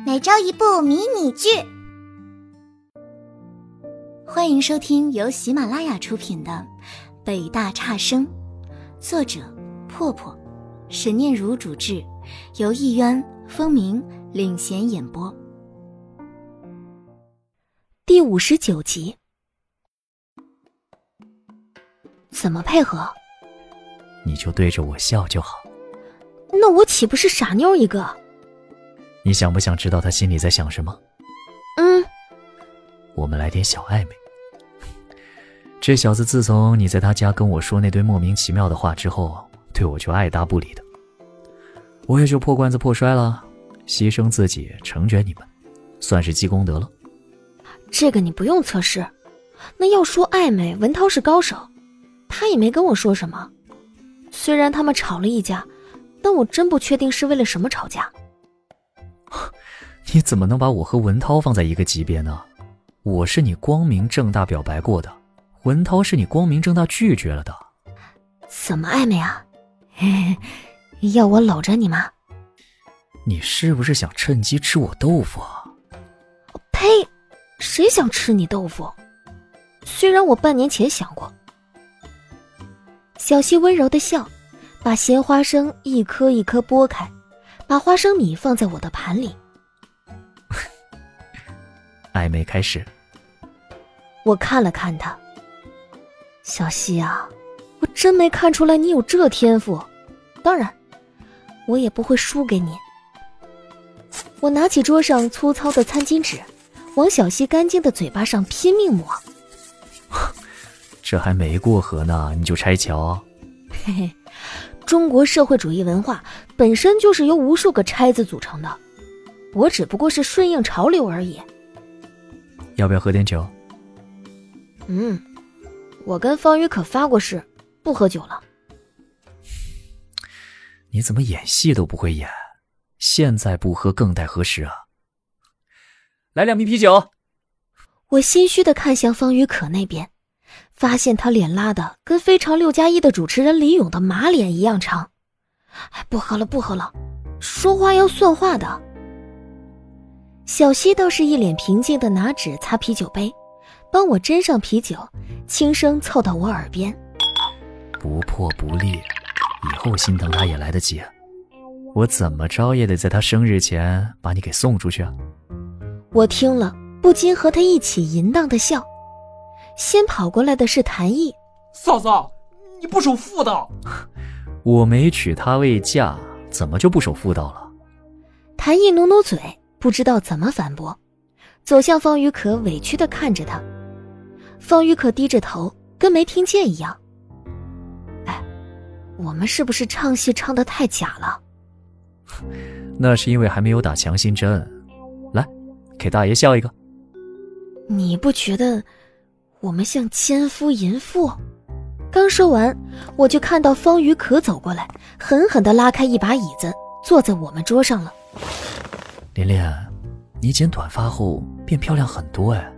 每周一部迷你剧。欢迎收听由喜马拉雅出品的《北大差生》，作者破破，沈念如主制，由艺渊、风鸣领衔演播。第59集。怎么配合？ 你就对着我笑就好。 那我岂不是傻妞一个？ 你想不想知道他心里在想什么？我们来点小暧昧。这小子自从你在他家跟我说那堆莫名其妙的话之后，对我就爱答不理的。我也就破罐子破摔了，牺牲自己成全你们，算是积功德了。 这个你不用测试。那要说暧昧，文涛是高手，他也没跟我说什么。虽然他们吵了一架，但我真不确定是为了什么吵架。 你怎么能把我和文涛放在一个级别呢？我是你光明正大表白过的，文涛是你光明正大拒绝了的。 怎么暧昧啊？要我搂着你吗？ 你是不是想趁机吃我豆腐啊？ 呸！谁想吃你豆腐？虽然我半年前想过。小溪温柔的笑，把咸花生一颗一颗剥开，把花生米放在我的盘里。 暧昧开始。 我看了看他，小溪啊，我真没看出来你有这天赋，当然我也不会输给你。我拿起桌上粗糙的餐巾纸，往小溪干净的嘴巴上拼命抹。 这还没过河呢，你就拆桥？ 嘿嘿，中国社会主义文化本身就是由无数个拆字组成的，我只不过是顺应潮流而已。 要不要喝点酒？ 我跟方宇可发过誓，不喝酒了。 你怎么演戏都不会演？现在不喝更待何时啊？来2瓶啤酒。 我心虚地看向方宇可那边，发现他脸拉的跟非常6+1的主持人李咏的马脸一样长。不喝了，说话要算话的。小溪倒是一脸平静地拿纸擦啤酒杯，帮我斟上啤酒，轻声凑到我耳边。 不破不立，以后心疼他也来得及。我怎么着也得在他生日前把你给送出去啊。 我听了不禁和他一起淫荡的笑。先跑过来的是谭毅。 嫂嫂，你不守妇道。 我没娶她为嫁，怎么就不守妇道了？ 谭毅努努嘴，不知道怎么反驳，走向方宇可，委屈地看着他。方宇可低着头，跟没听见一样。我们是不是唱戏唱得太假了？ 那是因为还没有打强心针。来，给大爷笑一个。 你不觉得我们像奸夫淫妇？刚说完，我就看到方宇可走过来，狠狠地拉开一把椅子，坐在我们桌上了。 连连，你剪短发后变漂亮很多哎。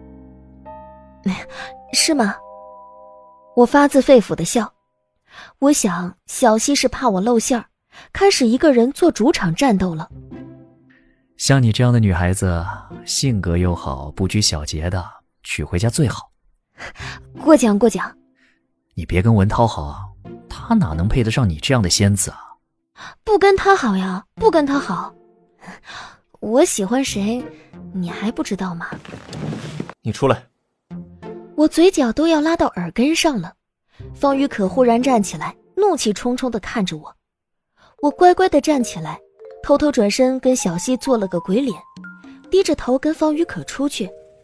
是吗？我发自肺腑地笑。我想小溪是怕我露馅儿，开始一个人做主场战斗了。 像你这样的女孩子，性格又好，不拘小节的，娶回家最好。 过奖。 你别跟文涛好，他哪能配得上你这样的仙子啊？ 不跟他好呀，不跟他好。我喜欢谁，你还不知道吗？ 你出来。 我嘴角都要拉到耳根上了。方宇可忽然站起来，怒气冲冲地看着我。我乖乖地站起来，偷偷转身跟小溪做了个鬼脸，低着头跟方宇可出去。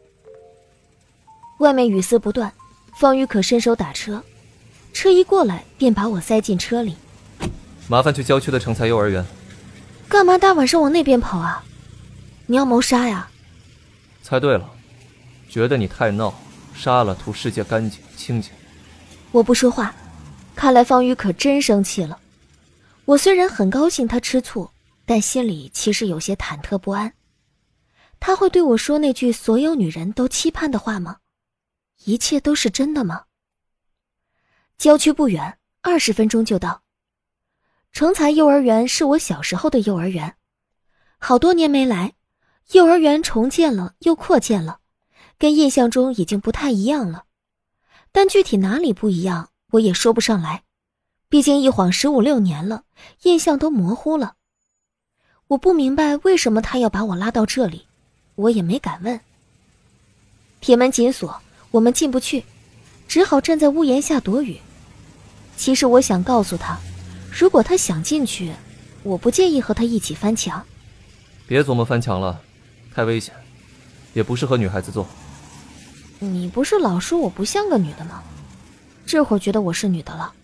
外面雨丝不断，方宇可伸手打车，车一过来便把我塞进车里。 麻烦去郊区的成才幼儿园。 干嘛大晚上往那边跑啊？你要谋杀呀？ 猜对了，觉得你太闹，杀了图世界干净清净。 我不说话，看来方宇可真生气了。我虽然很高兴他吃醋，但心里其实有些忐忑不安。他会对我说那句所有女人都期盼的话吗？一切都是真的吗？郊区不远，20分钟就到。成才幼儿园是我小时候的幼儿园，好多年没来， 幼儿园重建了又扩建了，跟印象中已经不太一样了。但具体哪里不一样，我也说不上来。毕竟一晃15、16年了，印象都模糊了。我不明白为什么他要把我拉到这里，我也没敢问。铁门紧锁，我们进不去，只好站在屋檐下躲雨。其实我想告诉他，如果他想进去，我不介意和他一起翻墙。 别琢磨翻墙了，太危险，也不适合女孩子做。 你不是老说我不像个女的吗？这会儿觉得我是女的了。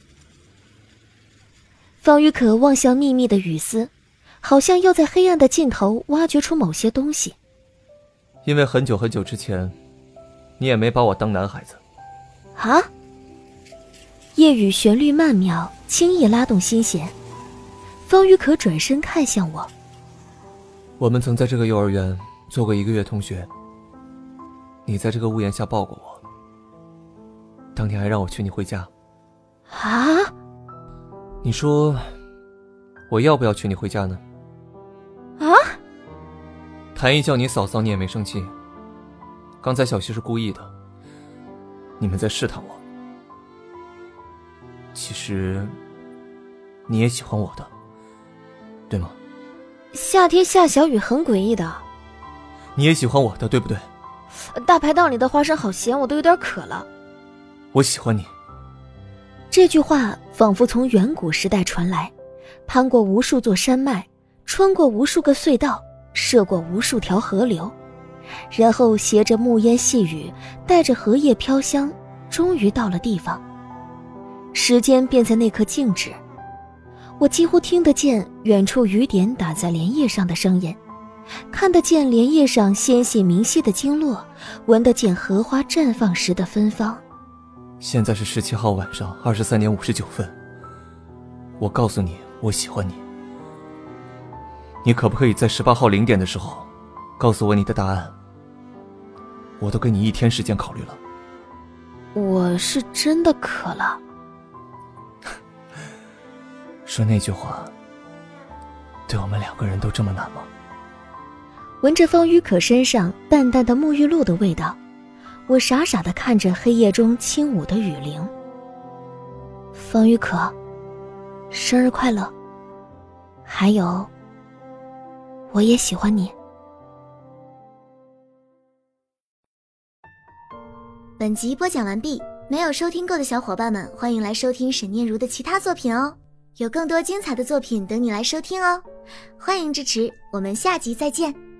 方宇可望向密密的雨丝，好像要在黑暗的尽头挖掘出某些东西。 因为很久很久之前，你也没把我当男孩子。 啊？夜雨旋律曼妙，轻易拉动心弦。方宇可转身看向我。 我们曾在这个幼儿园做过1个月同学，你在这个屋檐下抱过我，当天还让我娶你回家。 啊？ 你说我要不要娶你回家呢？ 啊？ 谭一叫你嫂嫂，你也没生气。刚才小溪是故意的，你们在试探我。其实你也喜欢我的，对吗？ 夏天下小雨很诡异的。 你也喜欢我的，对不对？ 大排档里的花生好咸，我都有点渴了。 我喜欢你。 这句话仿佛从远古时代传来，攀过无数座山脉，穿过无数个隧道，涉过无数条河流，然后携着暮烟细雨，带着荷叶飘香，终于到了地方。时间便在那刻静止，我几乎听得见远处雨点打在莲叶上的声音，看得见莲叶上纤细明晰的经络，闻得见荷花绽放时的芬芳。 现在是17号晚上23点59分，我告诉你我喜欢你，你可不可以在18号0点的时候告诉我你的答案？我都给你1天时间考虑了。 我是真的渴了。 说那句话对我们2个人都这么难吗？ 闻着方宇可身上淡淡的沐浴露的味道，我傻傻地看着黑夜中轻舞的雨铃。方宇可，生日快乐。还有，我也喜欢你。 本集播讲完毕，没有收听够的小伙伴们，欢迎来收听沈念如的其他作品哦，有更多精彩的作品等你来收听哦，欢迎支持，我们下集再见。